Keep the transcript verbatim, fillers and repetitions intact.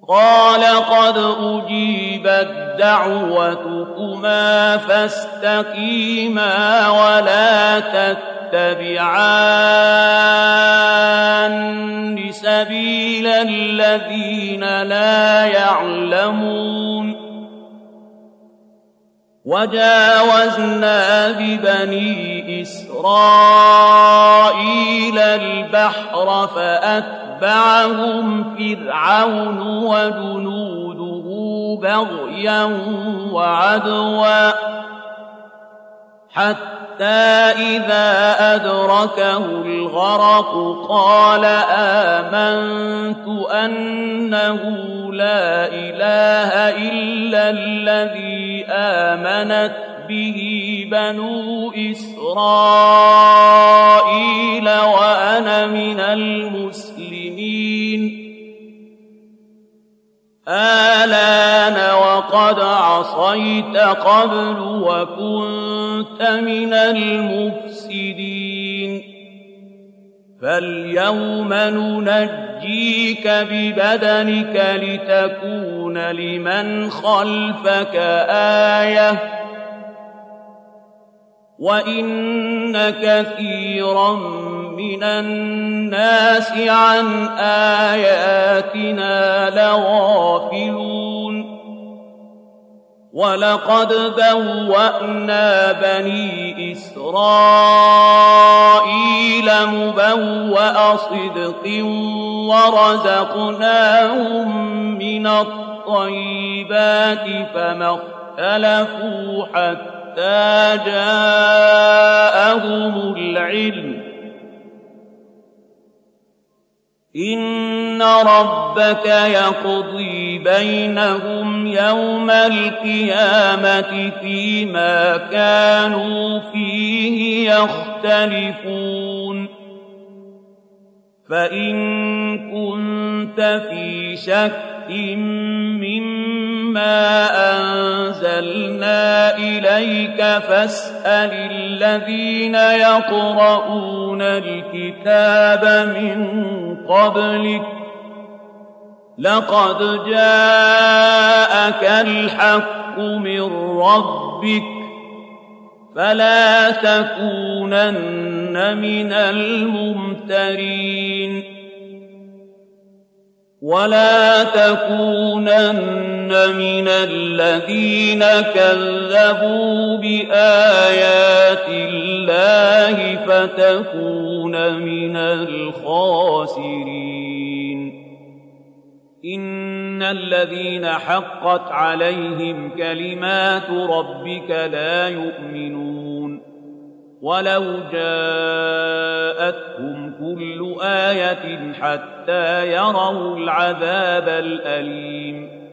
قال قد أجيبت دعوتكما فاستقيما ولا تتبعان سبيل الذين لا يعلمون وجاوزنا ببني إسرائيل البحر فأتبعهم فرعون وجنوده بغيا وعدوا حتى إذا أدركه الغرق قال آمنت أنه لا إله إلا الذي آمنت به بنو إسرائيل وأنا من المسلمين آلان وقد عصيت قبل وكنت من المفسدين فاليوم ننجيك ببدنك لتكون لمن خلفك آية وإن كثيرا من الناس عن آياتنا لغافلون ولقد بوأنا بني إسرائيل مبوأ صدق ورزقناهم من الطيبات فما اختلفوا حتى جاءهم العلم إن ربك يقضي بينهم يوم القيامة فيما كانوا فيه يختلفون فإن كنت في شك مما أنزلنا إليك فاسأل الذين يقرؤون الكتاب من قبلك لقد جاءك الحق من ربك فلا تكونن من الممترين ولا تكونن من الذين كذبوا بآيات الله فتكون من الخاسرين إن الذين حقت عليهم كلمات ربك لا يؤمنون ولو جاءتهم كل آية حتى يروا العذاب الأليم